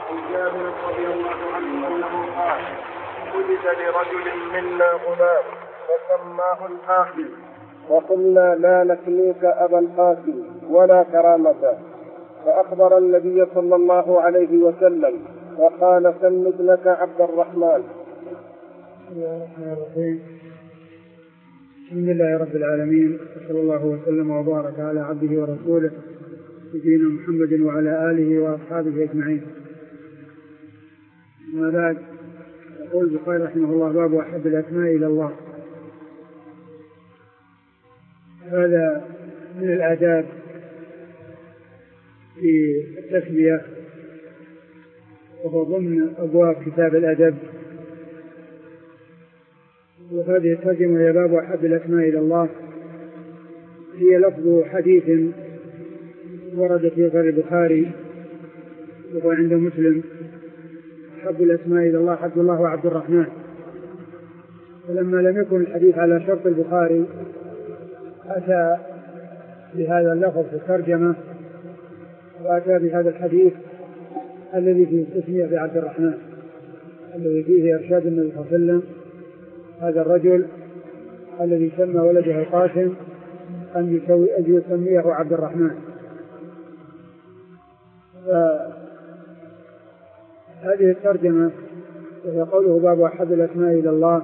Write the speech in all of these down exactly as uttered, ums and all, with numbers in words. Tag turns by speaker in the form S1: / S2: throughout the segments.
S1: عن جابر رضي الله عنه انه قال ولد لرجل منا غلام فسماه الحاكم وقلنا لا نكنيك ابا القاسم ولا كرامه، فاخبر النبي صلى الله عليه وسلم وقال سم ابنك عبد الرحمن.
S2: بسم الله الرحمن الرحيم. الحمد لله رب العالمين، وصلى الله وسلم وبارك على عبده ورسوله سيدنا محمد وعلى آله وأصحابه أجمعين. أما بعد، يقول البخاري رحمه الله: باب أحب الأسماء إلى الله. هذا من الآداب في التسمية، وهو ضمن أبواب كتاب الأدب. وهذه الترجمة هي باب أحب الأسماء إلى الله، هي لفظ حديث ورد في غير البخاري وهو عند مسلم: أحب الأسماء إلى الله عبد الله وعبد الرحمن. فلما لم يكن الحديث على شرط البخاري أتى بهذا اللفظ في الترجمة، وأتى بهذا الحديث الذي فيه التسمية بعبد الرحمن، الذي فيه إرشاد النبي صلى الله عليه وسلم هذا الرجل الذي سمى ولده القاسم أن يسميه عبد الرحمن. هذه الترجمة وهي قوله باب أحب الأسماء إلى الله،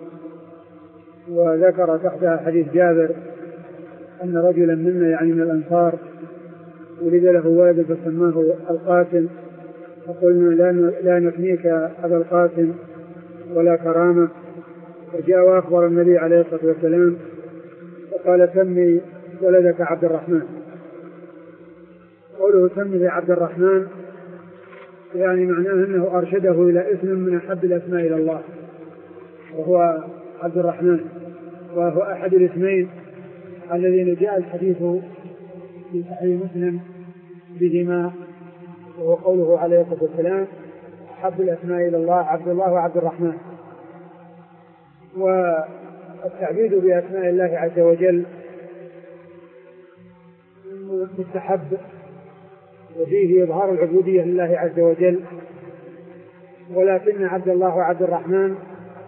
S2: وذكر تحتها حديث جابر أن رجلا منا يعني من الأنصار ولد له ولد فسماه القاسم، فقلنا لا نكنيك أبا القاسم ولا كرامة. فجاء وأخبر النبي عليه الصلاة والسلام وقال سمي ولدك عبد الرحمن. قوله سمي عبد الرحمن يعني معناه أنه أرشده إلى اسم من أحب الأسماء إلى الله، وهو عبد الرحمن، وهو أحد الاسمين الذين جاء الحديث في صحيح مسلم بهما، وهو قوله عليه الصلاة والسلام أحب الأسماء إلى الله عبد الله وعبد الرحمن. والتعبيد بأسماء الله عز وجل مستحب، وفيه إظهار العبودية لله عز وجل، ولكن عبد الله وعبد الرحمن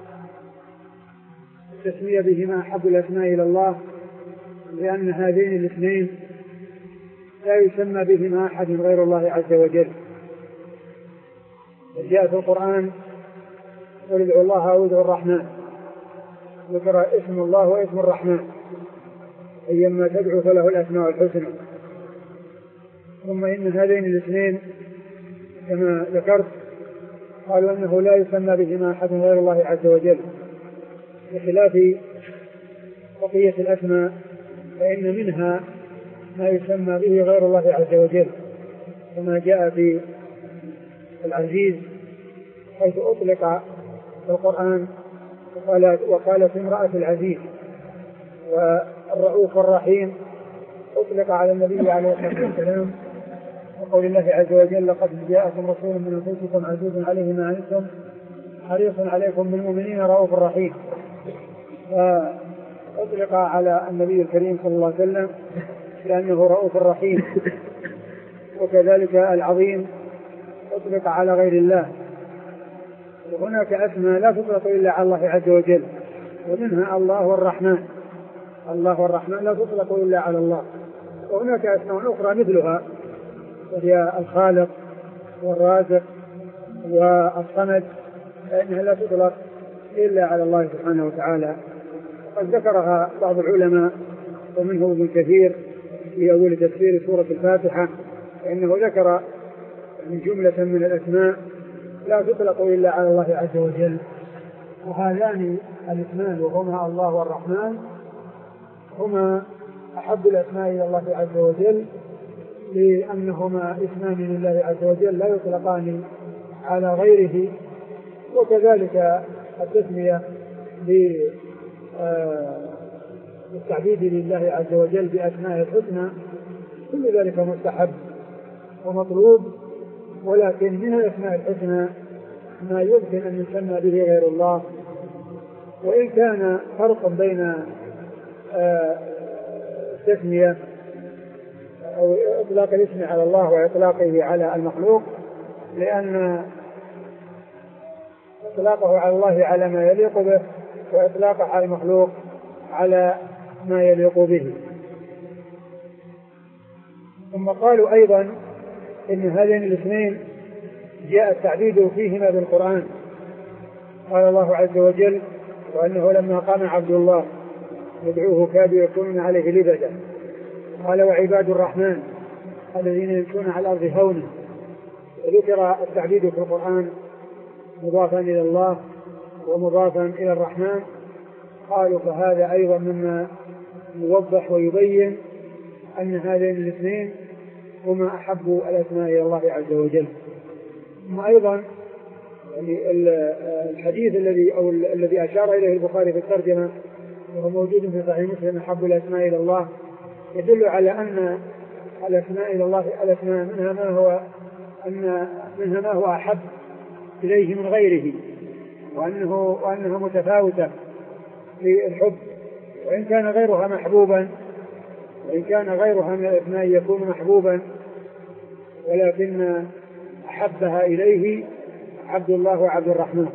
S2: التسمية بهما أحب الأسماء إلى الله، لأن هذين الاثنين لا يسمى بهما أحد غير الله عز وجل. جاء في القرآن: قل ادعوا الله أو ادعوا الرحمن، ذكر اسم الله واسم الرحمن، أيما تدعو فله الأسماء الحسنى. ثم إن هذين الاثنين كما ذكرت قالوا أنه لا يسمى بهما أحد غير الله عز وجل، بخلاف بقية الأسماء فإن منها ما يسمى به غير الله عز وجل، كما جاء في العزيز حيث أطلق في القرآن وقالت امرأة العزيز، والرؤوف الرحيم أطلق على النبي عليه الصلاة والسلام، وقول الله عز وجل: لقد جاءكم رسول من أنفسكم عزيز عليه ما عنتم حريص عليكم بالمؤمنين رؤوف رحيم. فأطلق على النبي الكريم صلى الله عليه وسلم لأنه رؤوف رحيم، وكذلك العظيم أطلق على غير الله. وهناك أسماء لا تطلق إلا على الله عز وجل، ومنها الله والرحمن. الله والرحمن لا تطلق إلا على الله. وهناك أسماء أخرى مثلها، وهي الخالق والرازق والصمد، فإنها لا تطلق إلا على الله سبحانه وتعالى. قد ذكرها بعض العلماء ومنهم ابن كثير في أول تفسير سورة الفاتحة، فإنه ذكر من جملة من الأسماء لا تطلق إلا على الله عز وجل. وهذان الاسمان وهما الله والرحمن هما أحب الأسماء إلى الله عز وجل، لأنهما اسمان لله عز وجل لا يطلقان على غيره. وكذلك التسمية بالتعبيد لله عز وجل بأسماء الحسنى، كل ذلك مستحب ومطلوب، ولكن من الأسماء الحسنى ما يمكن أن يسمى به غير الله. وإن كان فرق بين التسمية أو إطلاق الاسم على الله وإطلاقه على المخلوق، لأن إطلاقه على الله على ما يليق به، وإطلاقه على المخلوق على ما يليق به. ثم قالوا أيضا إن هذين الاثنين جاء التعبيد فيهما بالقرآن. قال الله عز وجل: وأنه لما قام عبد الله يدعوه كادوا يكونون عليه لبدا. قال: وعباد الرحمن الذين يمشون على الأرض هونا. ذكر التعبيد في القرآن مضافا إلى الله ومضافا إلى الرحمن. قالوا فهذا أيضا مما يوضح ويبين أن هذين الاثنين هما أحب الأسماء إلى الله عز وجل. ثم أيضا يعني الحديث الذي أو الذي أشار إليه البخاري في الترجمة وهو موجود في صحيح مسلم: أحب الأسماء إلى الله، يدل على أن الأسماء إلى الله الأسماء منها ما هو أن منها ما هو أحب إليه من غيره، وأنه وأنها متفاوتة في الحب، وإن كان غيرها محبوبا وإن كان غيرها من الأسماء يكون محبوبا، ولكن أحبها إليه عبد الله وعبد الرحمن.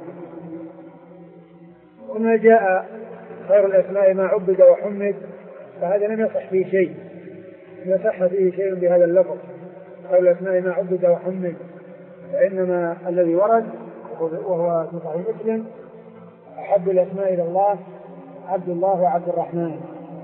S2: وما جاء خير الأسماء ما عبد وحمد، فهذا لم يصح فيه شيء، لم يصح فيه شيء بهذا اللفظ خير الأسماء ما عبد وحمد، فإنما الذي ورد وهو في صحيح مسلم: أحب الأسماء إلى الله عبد الله وعبد الرحمن.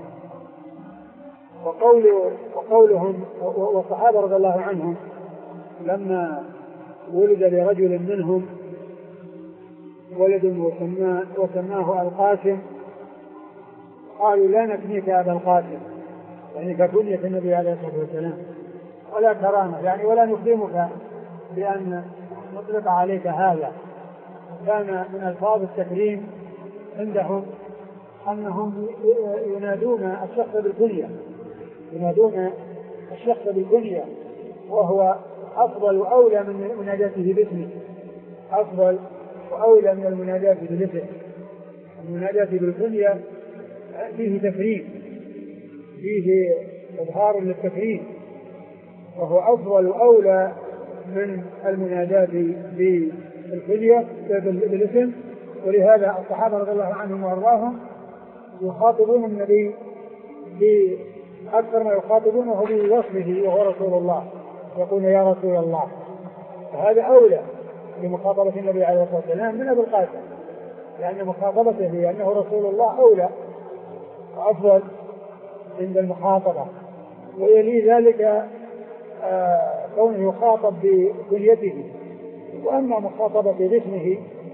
S2: وقول وقولهم والصحابة رضي الله عنهم لما ولد لرجل منهم ولد وسماه, وسماه القاسم، قالوا: لا نكنيك أبا القاسم، يعني ككنية النبي عليه الصلاة والسلام، ولا كرامة، يعني ولا نكرمك بأن نطلق عليك هذا. كان من ألفاظ التكريم عندهم أنهم ينادون الشخص بالكنية، ينادون الشخص بالكنية، وهو أفضل وأولى من مناداته باسمه، أفضل وأولى من المناداة بالاسم. المناداة بالكنية فيه تكريم، فيه إظهار للتكريم، وهو أفضل وأولى من المناداة بالكنية بالاسم. ولهذا الصحابة رضي الله عنهم وأرضاهم يخاطبون النبي بأكثر ما يخاطبونه بوصفه وهو رسول الله، يقول: يا رسول الله. فهذا أولى بمخاطبة النبي عليه الصلاة والسلام من أبي القاسم، لأن مخاطبته لأنه رسول الله أولى وأفضل عند المخاطبة. ويلي ذلك آه كونه يخاطب بكنيته. وأما مخاطبة باسمه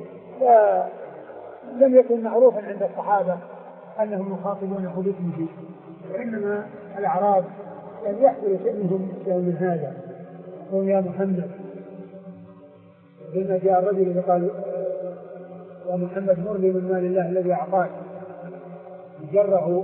S2: فلم يكن معروفا عند الصحابة أنهم يخاطبونه باسمه، وإنما الأعراب كان يحصل شأنهم من هذا: قل يا محمد. لما جاء الرجل قال: يا محمد مر لي من مال الله الذي أعطاك، جره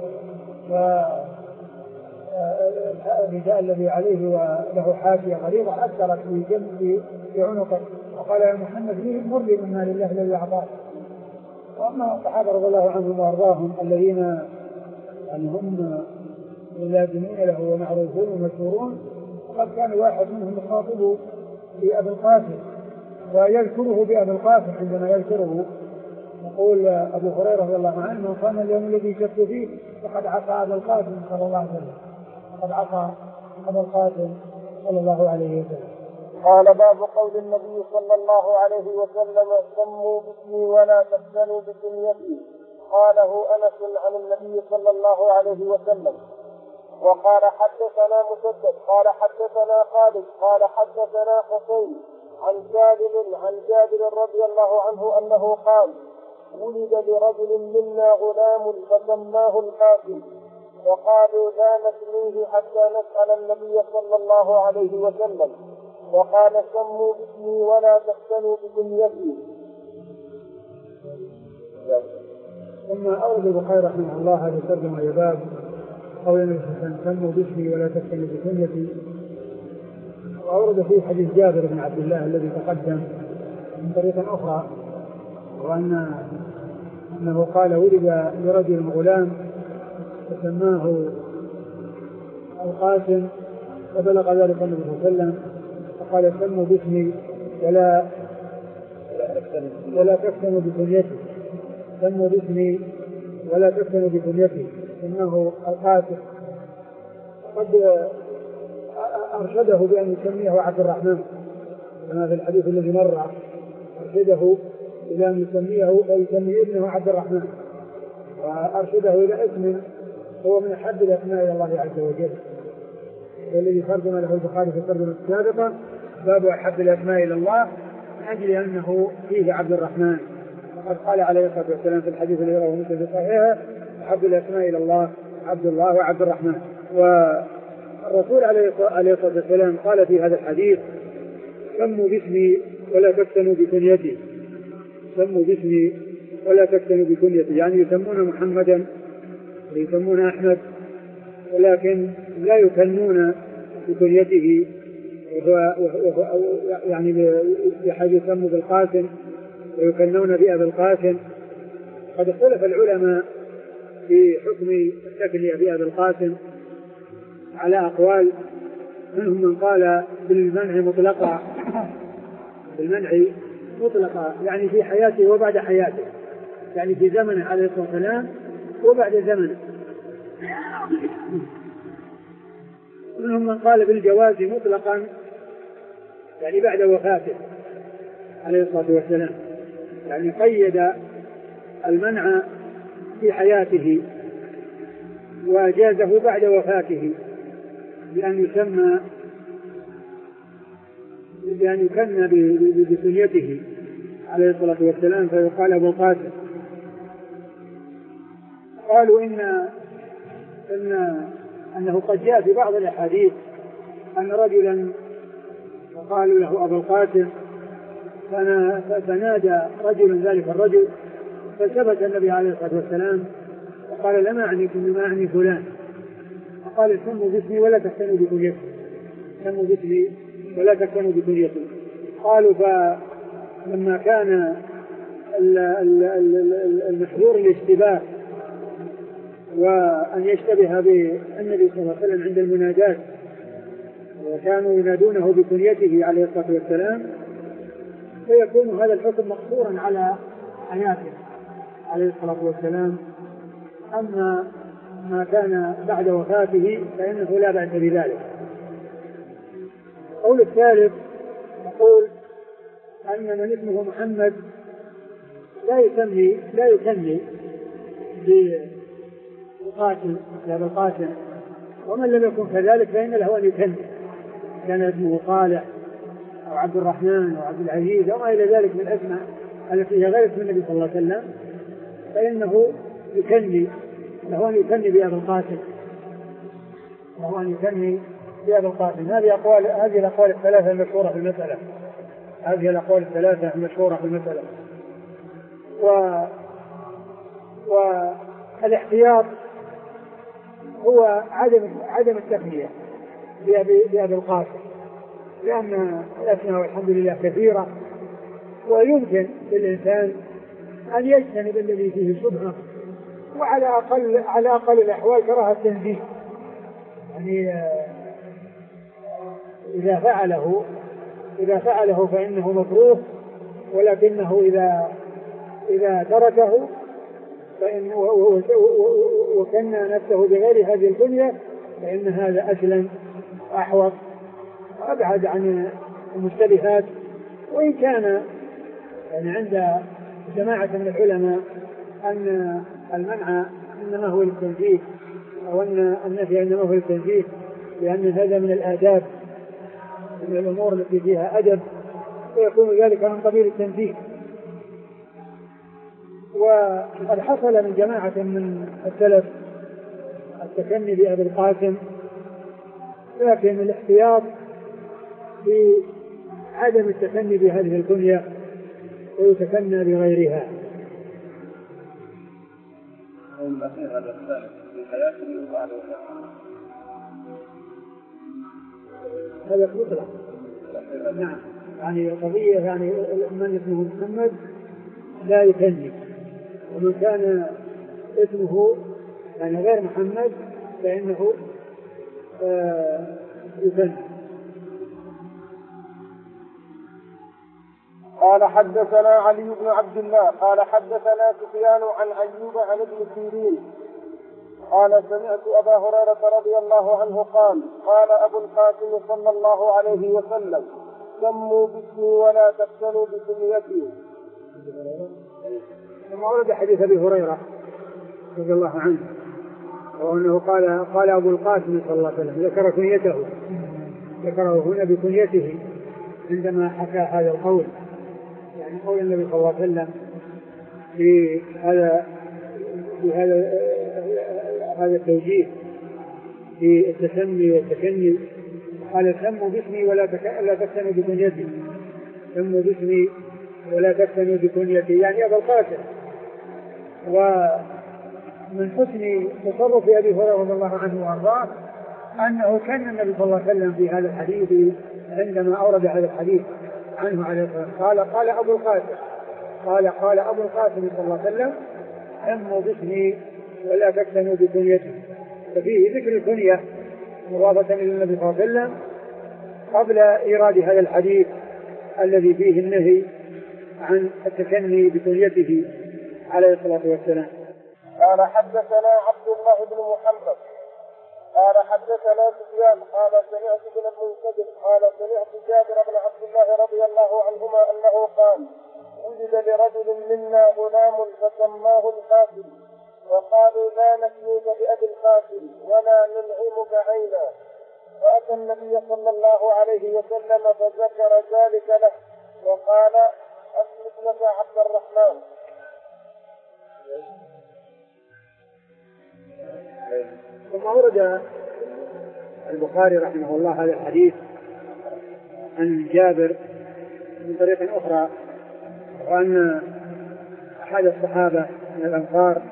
S2: والرداء الذي عليه وله حاشية غليظة أثرت في جنبه في عنقه، وقال: يا محمد مر لي من مال الله الذي أعطاك. وأما الصحابة رضي الله عنهم وأرضاهم الذين يعني هم يلازمون له ومعروفون ومشهورون، فقد كان واحد منهم يخاطبه بأبي القاسم ويذكره بأبي القاسم. عندما يذكره يقول أبو هريرة رضي الله عنه: من صام اليوم الذي شك فيه فقد عصى أبا القاسم صلى الله عليه وسلم، فقد عصى أبا القاسم صلى الله عليه وسلم.
S1: قال: باب قول النبي صلى الله عليه وسلم: سموا باسمي ولا تبتلوا بكنيتي. قاله أنس عن النبي صلى الله عليه وسلم. وقال: حدثنا مسدد قال حدثنا خالد قال حدثنا حسين عن جابر عن جابر رضي الله عنه أنه قال: ولد لرجل منا غلام فسماه القاسم، وقالوا: لا نسميه حتى نسأل النبي صلى الله عليه وسلم. وقال: سموا باسمي ولا تحسنوا بكنيتي.
S2: ثم أورد البخاري رحمه الله هذه الترجمة لباب قول النبي صلى الله عليه وسلم: سموا باسمي ولا تحسنوا بكنيتي. وأورد فيه حديث جابر بن عبد الله الذي تقدم من طريقة أخرى، وأن أنه قال: ولد لرجل غلام فسماه القاسم، فبلغ ذلك النبي صلى الله عليه وسلم فقال: سموا باسمي ولا ولا تفتنوا بكنيته، سموا باسمي ولا تفتنوا بكنيته إنه القاتل. قد أرشده بأن يسميه عبد الرحمن كما في الحديث الذي مر، أرشده إلى أن يسميه ويسمي ابنه عبد الرحمن، وأرشده إلى اسم هو من أحب الأسماء إلى الله عز وجل، والذي ترجم له البخاري في الترجمة السابقة باب أحب الأسماء إلى الله من أجل أنه فيه عبد الرحمن. وقد قال عليه الصلاة والسلام في الحديث الذي رواه مسلم في صحيحه أحب الأسماء إلى الله عبد الله وعبد الرحمن. والرسول عليه الصلاة والسلام قال في هذا الحديث سموا باسمي ولا تفتنوا بكنيتي، سموا باسمي ولا تفتنوا بكنيتي، يعني يسمون محمدا ويسمون أحمد ولكن لا يكنون بكنيته، وهو يعني بحيث يسموا بالقاسم ويكنون بأبي القاسم. قد اختلف العلماء في حكم التكنية بأبي القاسم على أقوال، منهم من قال بالمنع مطلقا، بالمنع مطلقا يعني في حياته وبعد حياته، يعني في زمنه عليه الصلاة والسلام وبعد زمنه. منهم من قال بالجواز مطلقا يعني بعد وفاته عليه الصلاة والسلام، يعني قيد المنع في حياته وجازه بعد وفاته بأن يسمى بأن يكن بكنيته عليه الصلاة والسلام فيقال أبو القاسم. قالوا إن إن أنه قد جاء في بعض الأحاديث أن رجلا وقالوا له أبو القاسم فنادى رجل ذلك الرجل فثبت النبي عليه الصلاة والسلام وقال لما أعنيكم بما أعني فلان، فقال سموا باسمي ولا تفتنوا بكنيتي، سموا باسمي ولا تفتنوا بكنيتي. قالوا فلما كان المحظور الاشتباه وأن يشتبه بالنبي صلى الله عليه وسلم عند المناجاة وكانوا ينادونه بكنيته عليه الصلاة والسلام فيكون هذا الحكم مقصورا على حياته عليه الصلاة والسلام. أما ما كان بعد وفاته فإنه لا بأس بذلك. القول الثالث يقول أن من اسمه محمد لا يسمي لا يسمي بالقاسم بأبي القاسم، ومن لم يكن كذلك فإن له أن يكني، كان اسمه صالح أو عبد الرحمن أو عبد العزيز أو ما إلى ذلك من الأسماء التي هي غير اسم النبي صلى الله عليه وسلم فإنه يكني، له أن يكني بأبي القاسم، له أن يكني بأبي القاسم. هذه أقوال هذه الأقوال الثلاثة المشهورة في المسألة، هذه الأقوال الثلاثة المشهورة في المسألة. و والاحتياط هو عدم عدم التكنية بأبي, بأبي القاسم، لأن الأسماء والحمد لله كثيرة ويمكن للإنسان أن يجتنب الذي فيه شبهة، وعلى أقل على أقل الأحوال كراهة التنزيه، يعني إذا فعله إذا فعله فإنه مكروه، ولكنه إذا إذا تركه فإن وكن نفسه بغير هذه الكنية فإن هذا أسلم وأحوط وأبعد عن المشتبهات. وإن كان يعني عند جماعة من العلماء أن المنع إنما هو للتنزيه، أو أن النفي إنما هو للتنزيه، لأن هذا من الآداب، من الأمور التي فيها أدب، ويكون ذلك من قبيل التنزيه. وقد حصل من جماعة من السلف التكني بأبي القاسم، لكن الاحتياط في عدم التكني بهذه الكنية ويتكنى بغيرها.
S1: هذا الثالث في حياته وبعد وفاته،
S2: هذا مطلق. نعم، يعني قضية يعني من اسمه محمد لا يكني، ومن كان اسمه يعني غير محمد فإنه آه يكني.
S1: قال حدثنا علي بن عبد الله قال حدثنا سفيان عن أيوب عن ابن سيرين قال سمعت أبا هريرة رضي الله عنه قال قال أبو القاسم صلى الله عليه وسلم سموا باسمي ولا تفتنوا بكنيتي.
S2: ثم ورد حديث أبي هريرة رضي الله عنه وأنه قال قال أبو القاسم صلى الله عليه وسلم ذكر كنيته ذكره هنا بكنيته عندما حكى هذا القول، يعني قول النبي صلى الله عليه وسلم في هذا في هذا هذا التوجيه في التسمي والتكني. قال سموا باسمي ولا لا تفتنوا بكنيتي، سموا باسمي ولا تفتنوا بكنيتي يعني أبا القاسم. ومن حسن تصرف أبي هريرة رضي الله عنه وأرضاه أنه كان النبي صلى الله عليه وسلم في هذا الحديث عندما أورد هذا الحديث عنه عليه الصلاة والسلام قال قال أبو القاسم قال قال أبو القاسم صلى الله عليه وسلم سموا باسمي ولا تفتنوا بكنيتي، ففيه ذكر الكنية مضافة إلى النبي صلى الله عليه وسلم قبل إيراد هذا الحديث الذي فيه النهي عن التكني بكنيته عليه الصلاة والسلام.
S1: قال حدثنا عبد الله بن محمد قال حدثنا سفيان قال سمعت بن المنكدر قال سمعت جابر بن عبد الله رضي الله عنهما أنه قال وجد لرجل منا غلام فسماه القاسم وقالوا لا نكنيك بأبي القاسم ولا ننعمك عينا، فأتى النبي صلى الله عليه وسلم فذكر ذلك له وقال أسلم لك عبد الرحمن.
S2: ثم ورد البخاري رحمه الله هذا الحديث عن جابر من طريق أخرى وأن أحد الصحابة من الأنصار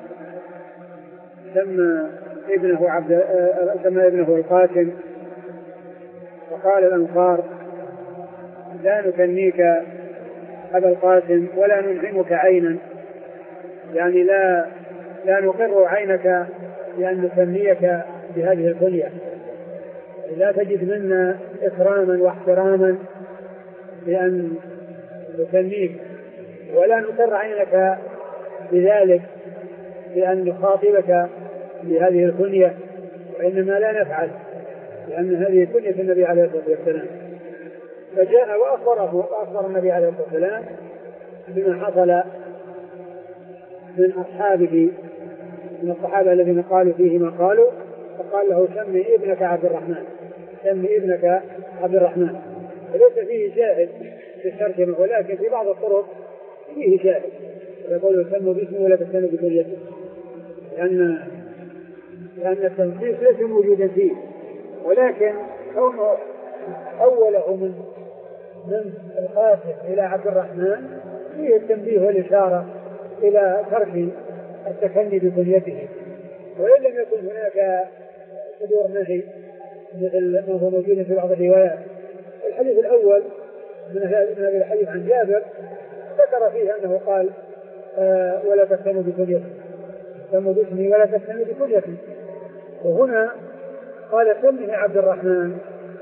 S2: سمى ابنه عبد سمى ابنه القاسم، وقال الأنصار لا نكنيك أبا القاسم ولا ننعمك عينا، يعني لا لا نقر عينك لأن نسميك بهذه الكنية، لا تجد منا إكراما واحتراما لأن نسميك، ولا نقر عينك بذلك لأن نخاطبك بهذه الكنية، وإنما لا نفعل لأن هذه كنية النبي عليه الصلاة والسلام. فجاء وأخبره وأخبر النبي عليه الصلاة والسلام بما حصل من أصحابه من الصحابة الذين قالوا فيه ما قالوا، فقال له سمي ابنك عبد الرحمن، سمي ابنك عبد الرحمن. وليس فيه شاهد في الترجمة، ولكن في بعض الطرق فيه شاهد يقول سموا باسمه ولا تسموا بكنيته، لأن لأن التنصيص ليس موجودا فيه، ولكن كونه أوله من من القاسم إلى عبد الرحمن فيه التنبيه والإشارة إلى ترك التكني بكنيته. وإن لم يكن هناك صدور نهي مثل ما هو موجود في بعض الروايات. الحديث الأول من هذا الحديث عن جابر ذكر فيه أنه قال آه ولا تكنوا بكنيته، سموا باسمي ولا تكنوا بكنيته، وهنا قال سمه عبد الرحمن،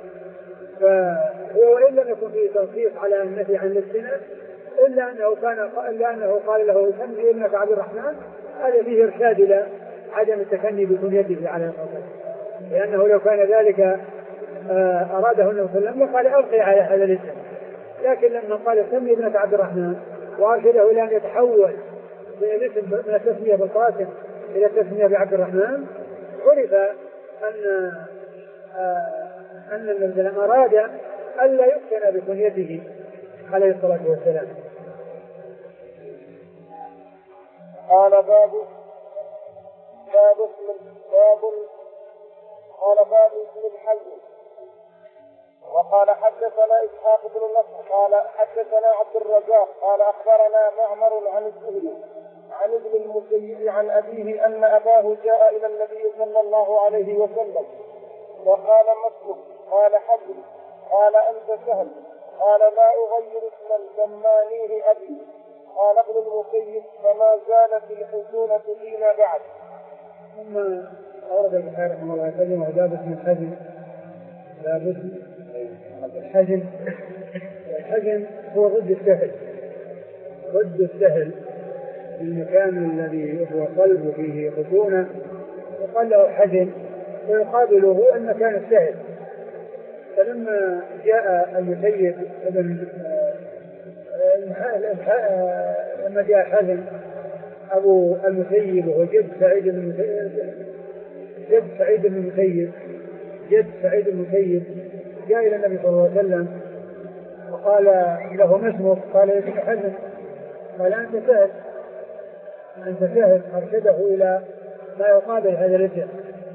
S2: فهو وإن لم يكن فيه تنصيص على النفي عن الاستئناف إلا أنه كان إلا أنه قال له سمي ابنك عبد الرحمن، هذا فيه إرشاد إلى عدم التكني بكنيته على الصلاة والسلام، لأنه لو كان ذلك أراده النبي صلى الله عليه وسلم قال ألقي على هذا الاسم، لكن لما قال سمي ابنك عبد الرحمن وأرشده إلى أن يتحول من الاسم من التسمية بالقاسم إلى التسمية بعبد الرحمن، عرف أن أن النبي لما أراد ألا يقتنى بكنيته عليه الصلاة والسلام.
S1: قال باب باب اسم باب قال باب اسم الحي. وقال حدثنا إسحاق بن نصر قال حدثنا عبد الرزاق قال أخبرنا معمر عن الزهري عن ابن المسيب عن أبيه أن أباه جاء إلى النبي صلى الله عليه وسلم وقال مسلم قال حبل قال أنت سهل قال لا أغير اسما سمانيه أبي قال ابن المسيب فما زالت الحزونة فينا بعد.
S2: ثم أورد البخاري رحمه الله تعالى باب اسم الحزن. باب اسم الحزن. الحزن هو ضد السهل، ضد السهل المكان الذي هو صلب فيه خشونة وقال له حزن، ويقابله المكان السهل. فلما جاء المسيب ابن لما جاء حزن أبو المسيب وهو جد سعيد بن المسيب جد سعيد بن المسيب جد سعيد بن المسيب جاء إلى النبي صلى الله عليه وسلم وقال له ما اسمك؟ قال ابن حزن. قال أنت سهل أنت سهل. أرشده إلى ما يقابل هذا الاسم.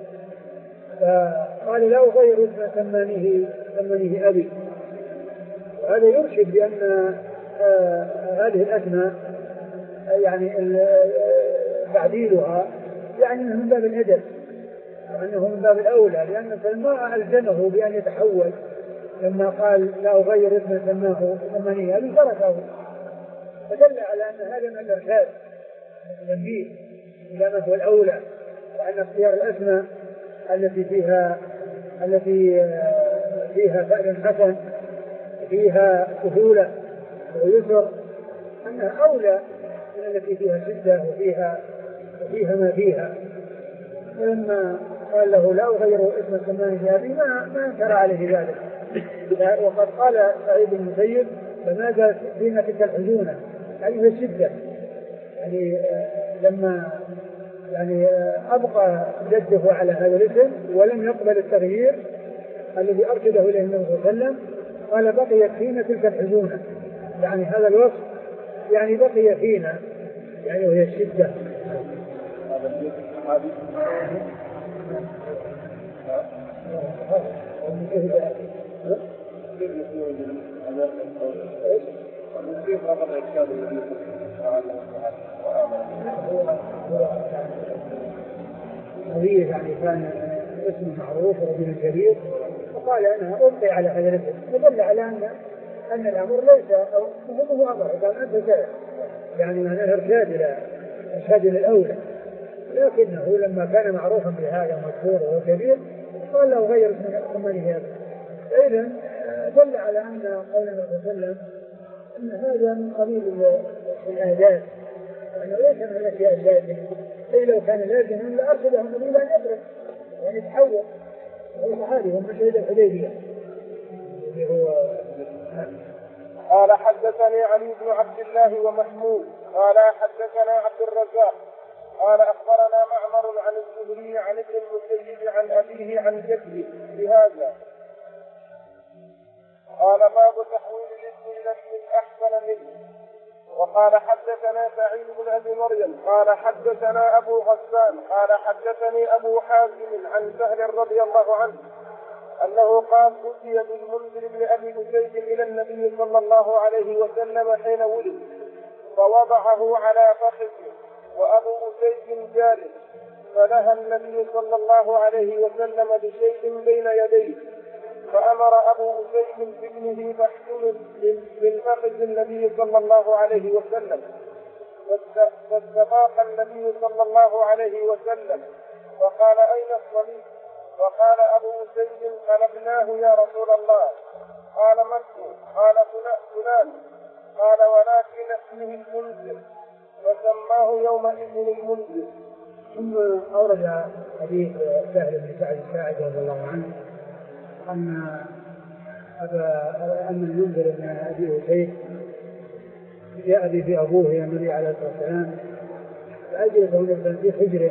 S2: فقال لا أغير اسم سمانيه سمانيه أبي. وهذا يرشد بأن آه هذه الأسماء يعني تعديلها يعني من باب الأدب، وأنه من باب الأولى، لأن سلمان ألزمه بأن يتحول لما قال لا أغير اسم سماه سمانيه أبي تركه. فدل على أن هذا من الإرشاد التنبيه إلى ما هو الأولى، وأن اختيار الأسماء التي فيها التي فيها فعل حسن فيها سهولة ويسر أنها أولى من التي فيها شدة وفيها وفيها ما فيها. ولما قال له لا أغير اسم سمانه أبي ما ما انكر عليه ذلك. وقد قال سعيد بن المسيب فماذا فينا تلك الحزونة، يعني هي الشدة. يعني لما يعني أبقى جده على هذا الاسم ولم يقبل التغيير الذي أرشده إليه النبي صلى الله عليه وسلم، قال بقيت فينا تلك الحزونة، يعني هذا الوصف يعني بقي فينا، يعني وهي الشدة. هذه يعني كان اسم معروف رجل كبير، وقال أنا ألقي على هذا الاسم، فدل على أن أن الأمر ليس أو هو أمر، قال أنت جاهل، يعني من الإرشاد إلى إرشاد إلى الأولى. لكنه لما كان معروفا بهذا مشهور وهو كبير قال له غير اسم سمانه أبي. فإذا دل على أن قول النبي صلى الله عليه وسلم أن هذا من قبيل الآداب، أنه ليس من الأشياء اللازمة. أي لو كان لازما لأرشده النبي أن يترك وأن يتحول. هو صحابي هم شهيد الحديبية.
S1: قال حدثني علي بن عبد الله ومحمود قال حدثنا عبد الرزاق قال أخبرنا معمر عن الزهري عن ابن المسيب عن أبيه عن جده بهذا. قال باب تحويل الاسم إلى اسم أحسن منه. وقال حدثنا سعيد بن أبي مريم قال حدثنا أبو غسان قال حدثني أبو حازم عن سهل رضي الله عنه أنه قال أتي بالمنذر بن أبي أسيد إلى النبي صلى الله عليه وسلم حين ولد فوضعه على فخذه وأبو أسيد جالس، فنهى النبي صلى الله عليه وسلم بشيء بين يديه، فأمر أبو أسيد بابنه فاحتمل من فخذ النبي صلى الله عليه وسلم، فاستفاق النبي صلى الله عليه وسلم وقال أين الصليب؟ وقال أبو أسيد قلبناه يا رسول الله. قال من هو؟ قال فلان. قال ولكن اسمه المنذر، وسماه يومئذ المنذر.
S2: ثم أورد حديث سهل بن سعد الساعدي رضي الله عنه أن أبا أن المنذر بن أبي أسيد جاء به في أبوه إلى النبي عليه الصلاة والسلام فأجلسه نبذا في حجره.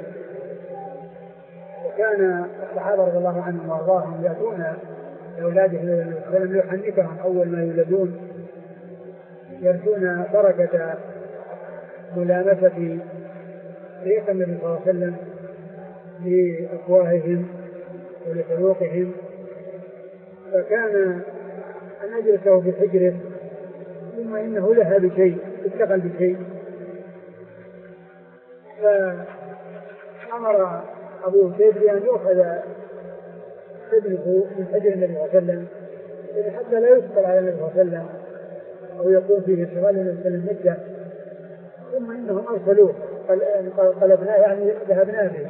S2: وكان الصحابة رضي الله عنهم وأرضاهم يأتون لأولادهم إلى النبي صلى الله عليه وسلم ليحنكهم أول ما يولدون، يرجون بركة ملامسة ريح النبي صلى الله عليه وسلم لأفواههم ولحلوقهم. فكان أن أجلسه في حجره ثم إنه لها بشيء اشتغل بشيء، فأمر أبو أسيد بأن يأخذ ابنه من حجر النبي صلى الله عليه وسلم حتى لا يثقل على النبي صلى الله عليه وسلم أو يقوم فيه شغال النبي صلى الله عليه وسلم مدة. ثم إنهم أرسلوه قلبناه يعني ذهبنا به.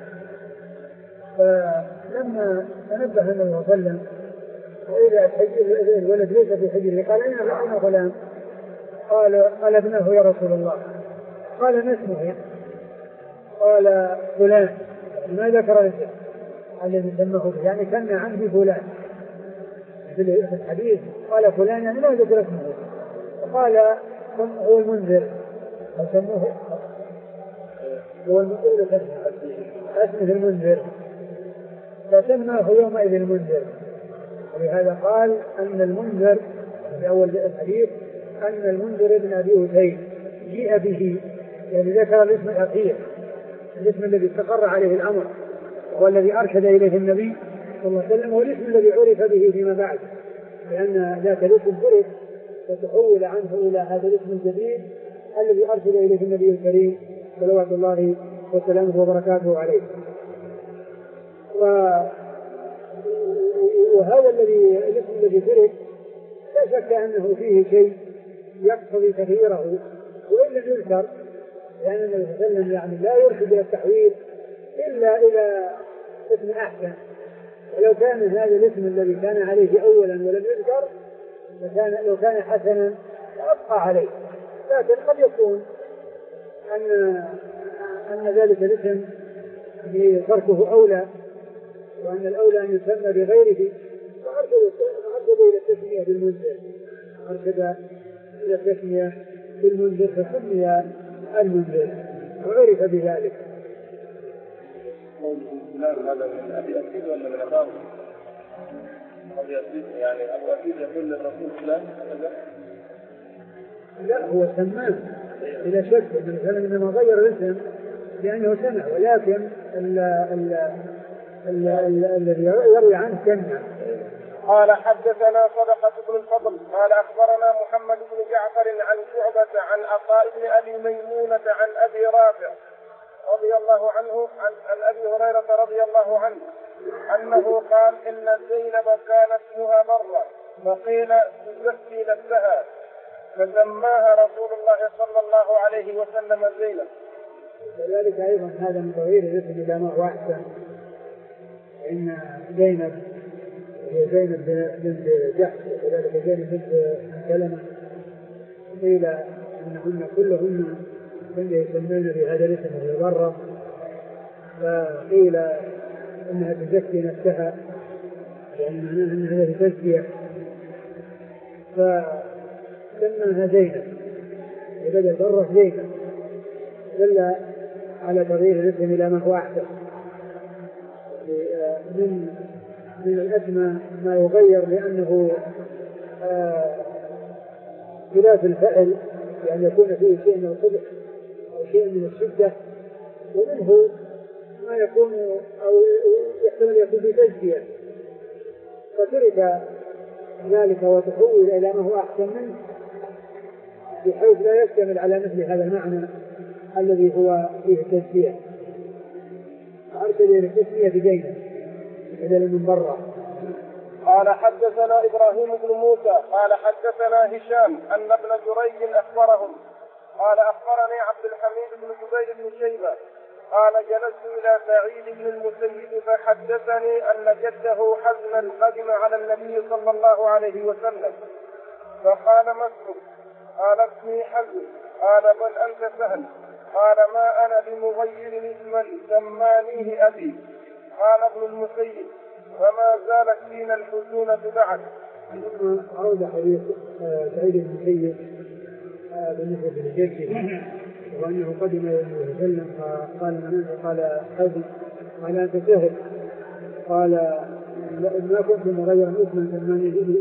S2: فلما تنبه النبي صلى الله عليه وسلم وإذا الولد ليس في حجره قال أين الغلام؟ قال قال ابنه يا رسول الله. قال ما اسمه؟ قال فلان. ما ذكر الاسم الذي سماه به، يعني كان عندي فلان في الحديث قال فلان يعني ما ذكر اسمه. قال هو المنذر وسموه هو المنذر اسمه المنذر فسماه يومئذ المنذر. ولهذا قال أن المنذر في أول الحديث أن المنذر ابن أبي أسيد جيء به، يعني ذكر الاسم الأخير الاسم الذي استقر عليه الأمر والذي أرشد إليه النبي صلى الله عليه وسلم، والاسم الذي عرف به فيما بعد، لأن ذاك الاسم عرف وتحول عنه إلى هذا الاسم الجديد الذي أرشد إليه النبي الكريم صلوات الله وسلامه وبركاته عليه. وهذا الذي الاسم الذي عرف لا شك أنه فيه شيء يقتضي تغييره وإن لم يذكر، لأن النبي صلى الله عليه وسلم يعني لا يرشد إلى التحويل إلا إلى اسم أحسن، ولو كان هذا الاسم الذي كان عليه أولا ولم يذكر لكان لو كان حسنا أبقى عليه، لكن قد يكون أن أن ذلك الاسم تركه أولى وأن الأولى أن يسمى بغيره، فأرشد إلى التسمية بالمنذر أرشد إلى التسمية بالمنذر فسمي المنذر وعرف بذلك.
S1: هذا من أبي أسيد ولا من أباه؟ أبي أسيد يعني أبو أسيد يقول للرسول فلان هذا؟
S2: لا هو سماه إلى شك أنه فلان إنما غير الاسم لأنه سمع، ولكن الذي يروي عنه سمع.
S1: قال حدثنا صدقة بن الفضل قال أخبرنا محمد بن جعفر عن شعبة عن عطاء بن أبي ميمونة عن أبي رافع رضي الله عنه عن, عن أبي هريرة رضي الله عنه أنه قال إن زينب كان اسمها مرة فقيل تزكي نفسها فسماها رسول الله صلى الله عليه وسلم زينب.
S2: وذلك أيضا هذا من تغيير الاسم إلى ما هو أحسن، إن زينب هي زينب بنت جحش وكذلك زينب بنت سلمة قيل إنهن كلهن كن يسمون بهذا الاسم وهي مرة، فقيل إنها تزكي نفسها يعني معناها أنها هذه تزكية فسماها زينب وبدأ مرة زينب دل على تغيير الاسم إلى ما هو أحسن. من من الأسماء ما يغير لأنه خلاف الفعل يعني يكون فيه شيء من القبح أو شيء من الشدة، ومنه ما يكون أو يحتمل يكون بتزكية فترك ذلك وتحول إلى ما هو أحسن منه بحيث لا يشتمل على مثل هذا المعنى الذي هو فيه التزكية، أرشد إلى التسمية بجينة بدل من برا.
S1: قال حدثنا إبراهيم بن موسى قال حدثنا هشام أن ابن جريج أخبرهم قال أخبرني عبد الحميد بن جبير بن شيبة قال جلست إلى سعيد بن المسيب فحدثني أن جده حزنا قدم على النبي صلى الله عليه وسلم فقال ما اسمك؟ قال اسمي حزن. قال بل أنت سهل. قال ما أنا بمغير اسما سمانيه أبي. قال ابن المسيب فما زالت فينا الحزونة بعد.
S2: ثم عود حديث سعيد بن المسيب بالنسبة لجده وأنه قدم إلى النبي صلى الله عليه وسلم فقال من قال حزن. قال أنت سهل. قال ما كنت مغيرا اسما سمانيه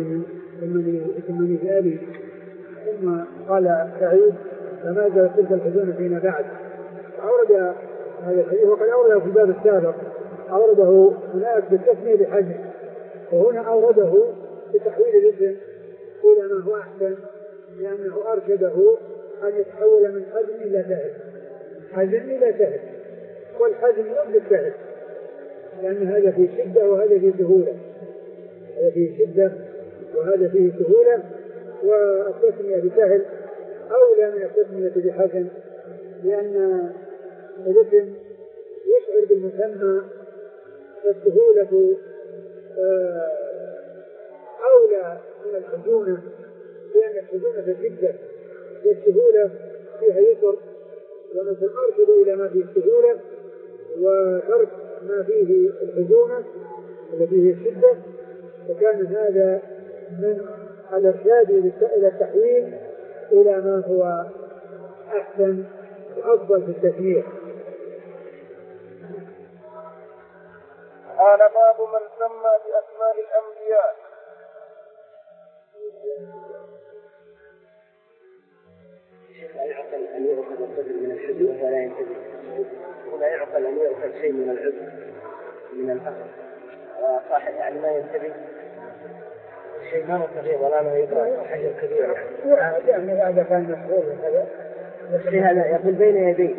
S2: سمانيه أبي. ثم قال سعيد فما زالت تلك الحزونة فينا بعد. أورد هذا الحديث وقد أورده في الباب السابق، أورده هناك بالتسمية بحزن وهنا أورده بتحويل الاسم إلى ما هو أحسن لأنه أرشده أن يتحول من حزن إلى سهل حزن إلى سهل والحزن ضد السهل لأن هذا فيه شدة وهذا فيه سهولة هذا فيه شدة وهذا فيه سهولة والتسمية بسهل أولى من التسمية بحزن لأن الاسم يشعر بالمسمى فالسهولة أولى من الحزونة لأن الخزونة بالشدة والسهولة فيها يسر، ونحن أرشد إلى ما فيه السهولة وترك ما فيه الخزونة التي فيه الشدة، فكان هذا من الإرشاد إلى التحويل إلى ما هو أحسن وأفضل في التشريع.
S1: قال باب من سمى بأسماء الأنبياء.
S3: لا يعقل أن يؤخذ القدر من الحدود ولا ينتبه، ولا يعقل أن يؤخذ شيء من العذر من الأثر صاحب يعني ما ينتبه شيء ما صغير ولا ما يدرك حاجة كبيرة يعني.
S2: يعني هذا كان مشهور هذا
S3: هذا يقول بين يديه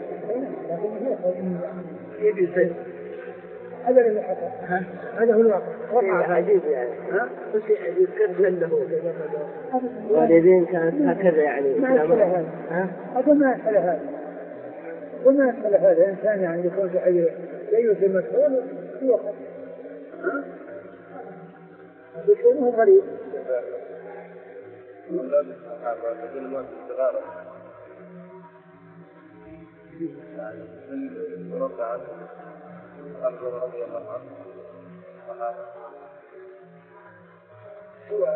S3: يدي زي
S2: هذا اللي حصل، هذا هو الواقع
S3: عجيب يعني. ها بس عجيب كذا له واليدين كانت هكذا يعني.
S2: ما يحصل هذا، هذا ما يحصل هذا وما يحصل هذا الإنسان يعني يكون في حي يجوز المسؤول في وقت ها يكونه غريب.
S1: رضي الله عنه
S2: هو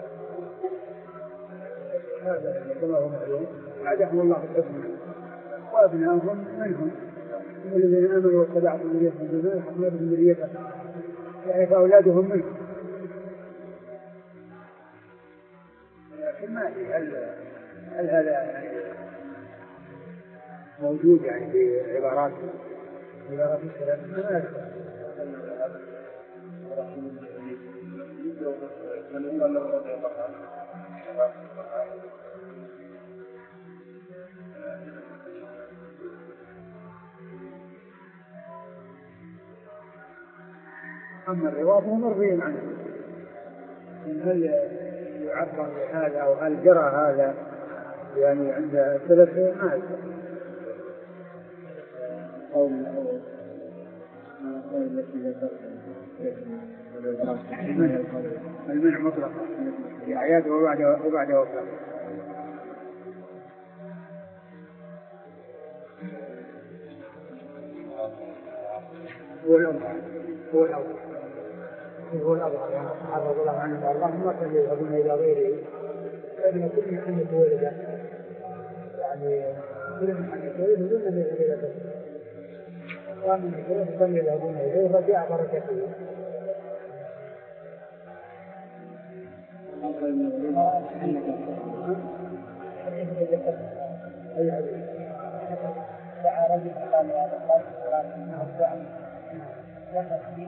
S2: هذا كما هو معلوم عدهم الله الحكمة وأبناؤهم منهم الذين آمنوا واتبعتهم ذريتهم بالمال حملوا بهم ذريتهم يعني فأولادهم منهم. لكن ما أدري هل هل هذا يعني موجود يعني في عبارات عبارات السلام ما أعرف. أما الرواة هم مرضين عنه، هل يعبر بهذا أو هل جرى هذا يعني عند السلف ما أعرف. قول المنع مطلق في حياته وبعد وبعد وفاته. هو الأمر هو الأمر هو الأمر يعني الصحابة رضي الله عنهم وأرضاهم ما كانوا يذهبون إلى غيره، كان كل محمد ولده يعني كل محمد ولده دون أن يذهب إلى غيره، ومن الثلاث كانوا يذهبون إليه رجاء بركته. أي حديث دعا رجل فقال يا رب الله القرآن إنه الدعم يخفي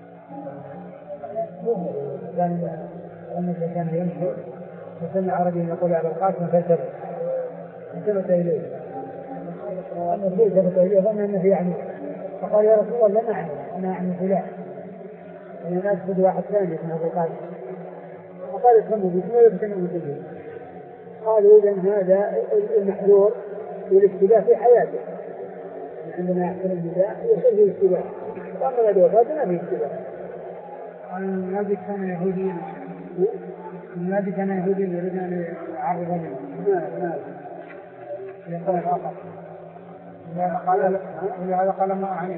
S2: كان أنه كان يمشي فسمع رجل يقول يا أبا القاسم فسر التفت إليه أن الرجل التفت إليه ظن أنه يعني فقال يا رسول الله لا أعلم أنا أعلم فلان أنا أسجد واحد ثاني اسمه أبو القاسم فقال اسمه باسمه يبتنه باسمه. قالوا إذن هذا المحذور والاشتباه في حياته عندما يحصل البداع يصير فيه اشتباه، وأما بعد وفاته ما فيه اشتباه. النبي كان يهوديا النبي كان يهوديا يريد أن يعرض منه ما ما يقول آخر قال ولهذا قال ما أعني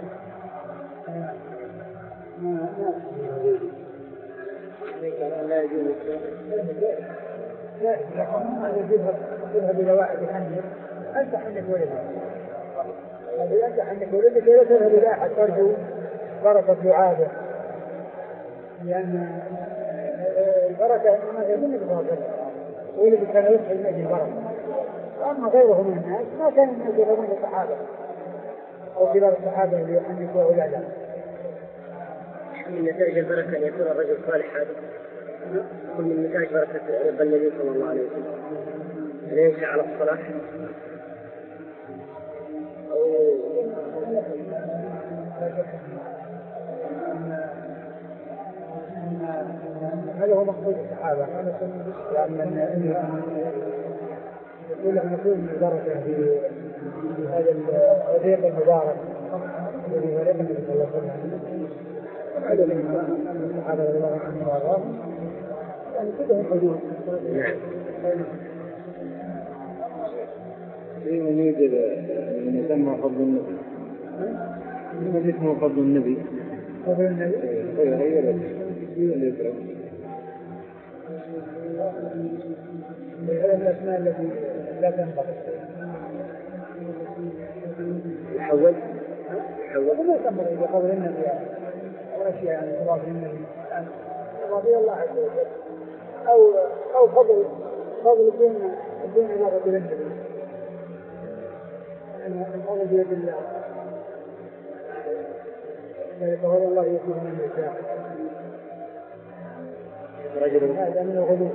S3: لا يجوز
S2: لا يذهب إلى واحد يحنك أنت حنك ولدك إذا أنت حنك ولدك لا تذهب إلى أحد ترجو بركة دعاءه، لأن البركة إنما هي منك بركة ولدك كان يدخل من أجل البركة، وأما غيره من الناس ما كان الناس يذهبون للصحابة أو كبار الصحابة اللي يحنكوا أولادهم.
S3: من نتائج البركة أن يكون الرجل صالح هذا كل من نتائج بركة رب النبي صلى الله عليه وسلم أن ينشأ على الصلاح
S2: هذا هو مقصود الصحابة، لأن يقول لك نكون من البركة في هذا الرفيق المبارك الذي هو رفيق النبي صلى الله عليه وسلم. هذا من الصحابة رضي الله عنهم وأرضاهم يعني كلهم حدود.
S4: يوجد من يسمى فضل النبي؟ من اسمه فضل النبي؟
S2: فضل النبي؟
S4: ايوه هي اللي يقرأ.
S2: هذه الأسماء التي لا تنطق.
S3: يحول
S2: يحول ما يسمى بفضل النبي أو أشياء يعني تضاف للنبي رضي الله عز وجل أو أو فضل فضل دون دون إضافة للنبي. يعني الفضل بيد الله. فضل الله يكون من يشاء.
S3: رجل
S2: هذا من الغلو.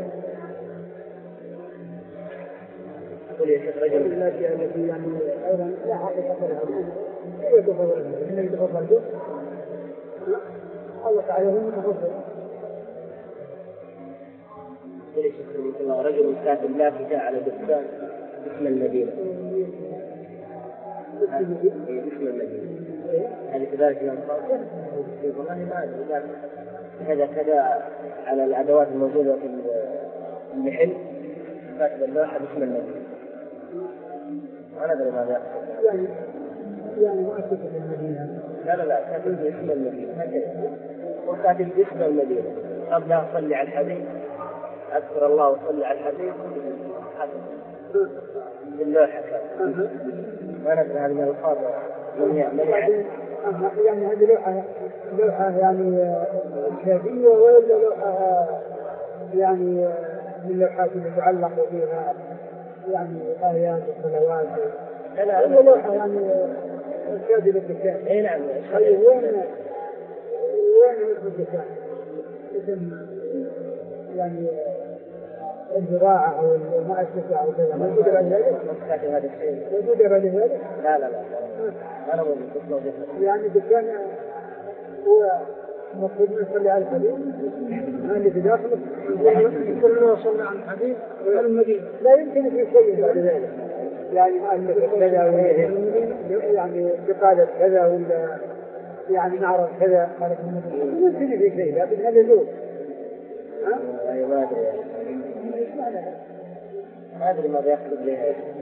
S3: يقول يا شيخ رجل
S2: الأشياء التي يعني أيضا لا حقيقة لها هي تفضل النبي يتفضل به الله تعالى هو متفضل.
S3: يقول يا شيخ الله رجل كاتب لا كتاب على دكان اسم المدينة. اسم المدينة هذه كذلك يوم خاصة والله ما أدري كذا كذا على الأدوات الموجودة في المحل كاتب اللوحة باسم المدينة. أنا أدري ماذا يقصد.
S2: يعني يعني مؤسسة المدينة.
S3: لا لا لا كاتب باسم المدينة هكذا وكاتب باسم المدينة قبل لا أصلي على الحبيب أذكر الله وصلي على الحبيب باللوحة كاتب. ما ندري هذه من الألفاظ من يعني
S2: يعني هذه لوحة لوحة يعني شافية ولا لوحة يعني من اللوحات اللي تعلق فيها يعني آيات وصلوات ولا لوحة يعني كاذبة الدكان.
S3: أي نعم.
S2: وين وين الدكان؟ اسم يعني الزراعة أو المؤسسة أو كذا موجودة بعد ذلك؟
S3: هذا الشيء
S2: موجودة بعد ذلك؟
S3: لا لا لا أنا موجود.
S2: يعني الدكان هو المفروض نصلي على الحبيب ما اللي في داخله يقول له صلى على الحبيب وعلى المدينة لا يمكن في شيء بعد ذلك يعني ما كذا ولا يعني بقالة كذا ولا يعني نعرف كذا ما يمكن في شيء لكن هذا ذوق ها؟
S3: ما أدري ما أدري ماذا يقصد بها.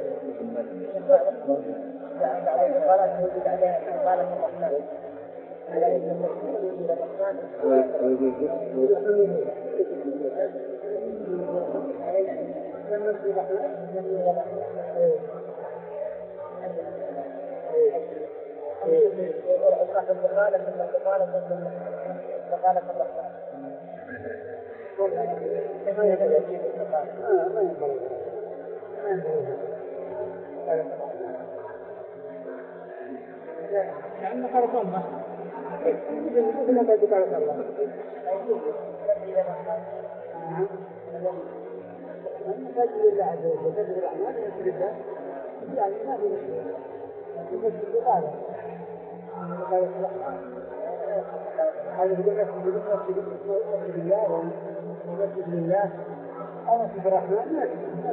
S2: يعني خلق الله مثل ما قلت خلق الله المساجد لله عز وجل تدعو الأعمال من لله يعني ما في مشكلة المسجد لله هذا يقول لك مسجد لله ومسجد لله أو مسجد الرحمن ما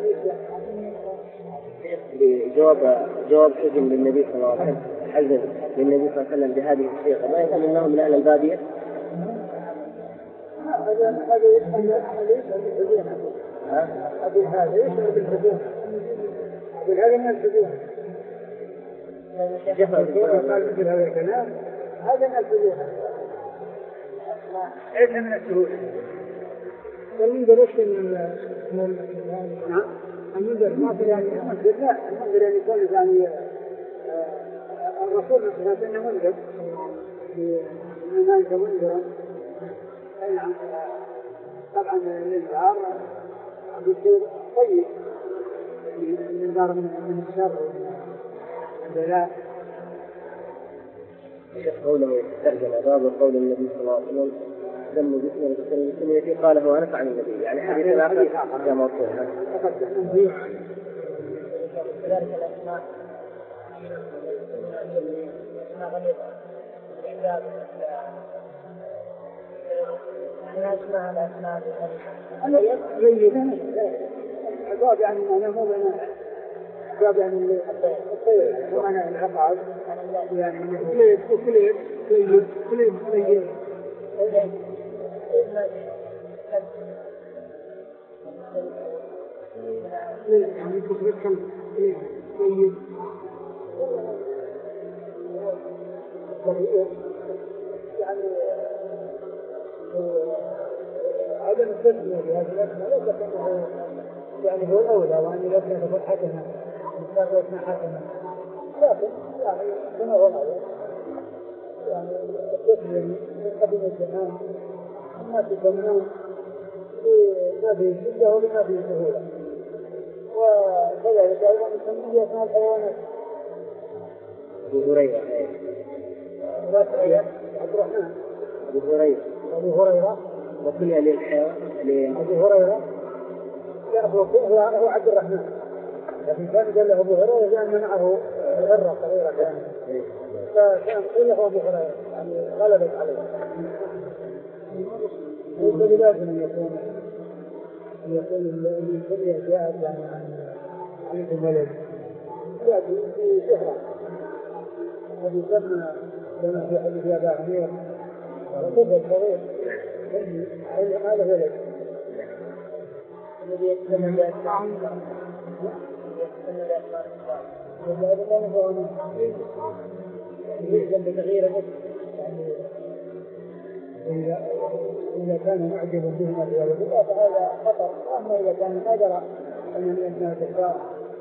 S2: في
S3: جواب جواب حزن للنبي صلى الله عليه وسلم حزن للنبي صلى الله عليه وسلم بهذه الصيغة ما يفهم أنهم من أهل البادية.
S2: هذا هذا يفهم ليس بالحزن أقول هذا يشعر بالحزن أقول هذا من الحزن قال مثل هذا الكلام هذا من الحزن ليس من السهولة. المنذر وش من المنذر ما في يعني المنذر لا المنذر يعني يكون يعني الرسول صلى الله عليه وسلم منذر من ذلك منذرا طبعا الانذار بيصير طيب الانذار من الشر والبلاء.
S3: قوله ترجمة باب قول النبي صلى الله عليه وسلم ذم جسمه بالسنة قاله أنس عن النبي يعني حديث آخر يا موضوع كذلك الأسماء الأسماء الأسماء
S2: أنا جيد الباب يعني أنا مو بين الباب يعني الطير وأنا العقاب يعني كليب كليب كليب كليب كليب يعني كليب كليب كليب التغيير يعني عدم التسمية بهذه الأسماء لا شك أنه يعني هو الأولى، وأن الأسماء تكون حسنة مختار الأسماء حسنة، لكن يعني كما هو معروف يعني التسمية من قبل الزمان الناس يسمون بما فيه شدة وبما فيه سهولة، وكذلك أيضا يسمون بأسماء الحيوانات.
S3: أبو هريرة
S2: عبد الرحمن
S3: أبو هريرة
S2: أبو هريرة
S3: وكنية للحيوان
S2: أبو هريرة لا هو هو عبد الرحمن، لكن كان قال له أبو هريرة لأن معه غرة صغيرة كانت فكان قيل له أبو هريرة يعني غلبت عليه. ليس بلازم أن يكون أن يكون الكلية جاءت يعني عن عن الولد، لكن في شهرة هذه يسمى كما في حديث أبي عمير طفل صغير اللي ما له ولد الذي يتسمى بأسماء الله هذا ما نفعه يلزم بتغيير الاسم يعني إذا كان معجبا بهما في هذا الكتاب فهذا خطر، أما إذا كان ما درى أن من أسماء الكفار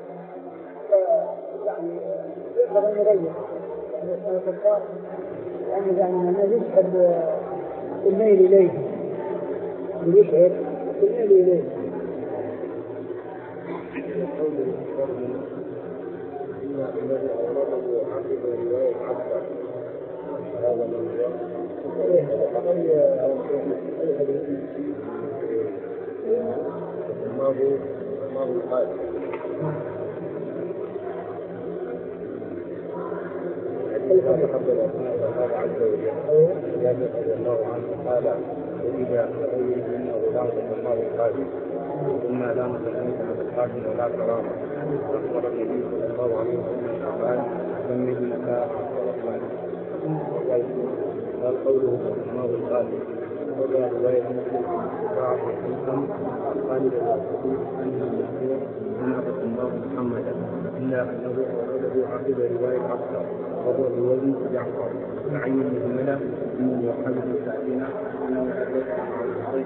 S2: يعني يقدر أن يغير يعني أسماء الكفار يعني يعني ما يشعر الميل إليه يشعر الميل إليه.
S1: الذي أورده عقب رواية عبد هذا من ما هو ما هو القائل تقبل أسماء الله عز وجل جابر رضي الله عنه قال وإذا تغير منه غلام الله القائل ثم لا نتنمك على الحاكم ولا كرامة. أخبر النبي صلى الله عليه وسلم قال سمي النساء الرحمن قال قوله الله القائل وجاء رواية مسلم بعض الحكم خالد الأسود أنه المشهور نعبد الله محمدا إلا أنه أورده عقب رواية عبد وهو بوزن جعفر عين مهملة من يحمل سعدنا أنه أدرك عن الصيف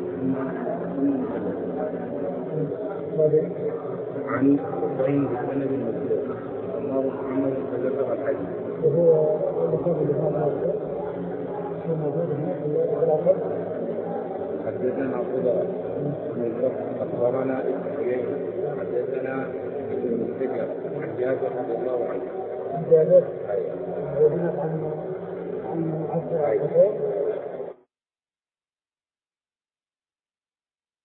S1: عن حسين بسند المسلم الله محمد تجرب الحج
S2: وهو مقابل هذا موجود هناك في الأرض.
S1: حدثنا خضر من أخبرنا إسرائيل حدثنا ابن المسجد عن جابر رضي الله عنه
S2: جابر وهناك عن عن عبد الرحمن